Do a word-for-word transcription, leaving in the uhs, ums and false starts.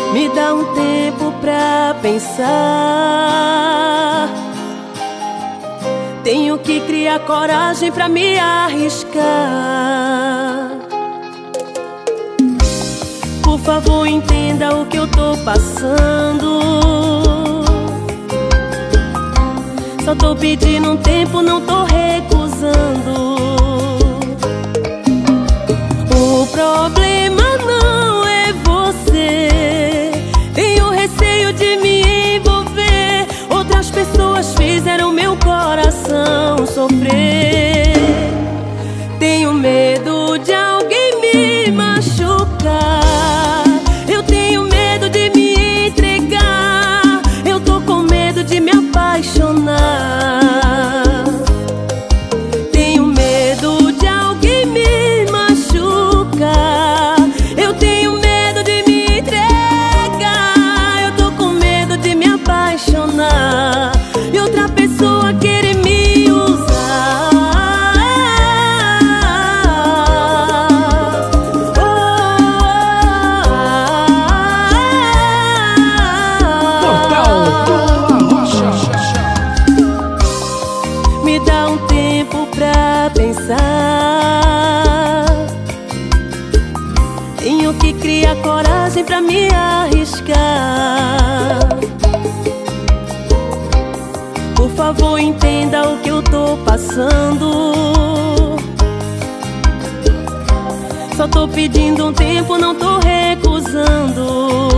Me dá um tempo pra pensar. Tenho que criar coragem pra me arriscar. Por favor, entenda o que eu tô passando. Só tô pedindo um tempo, não tô recusando. O problema não é você. Tenho receio de me envolver. Outras pessoas fizeram meu coração sofrer. Tenho medo de alguém me machucar. Eu tenho medo de me entregar. Eu tô com medo de me apaixonar. Tenho medo de alguém me machucar. Eu tenho medo de me entregar. Eu tô com medo de me apaixonar e outra pessoa querer me usar. Me dá um tempo pra pensar. Tenho que criar coragem pra me arriscar. Por favor, entenda o que eu tô passando. Só tô pedindo um tempo, não tô recusando.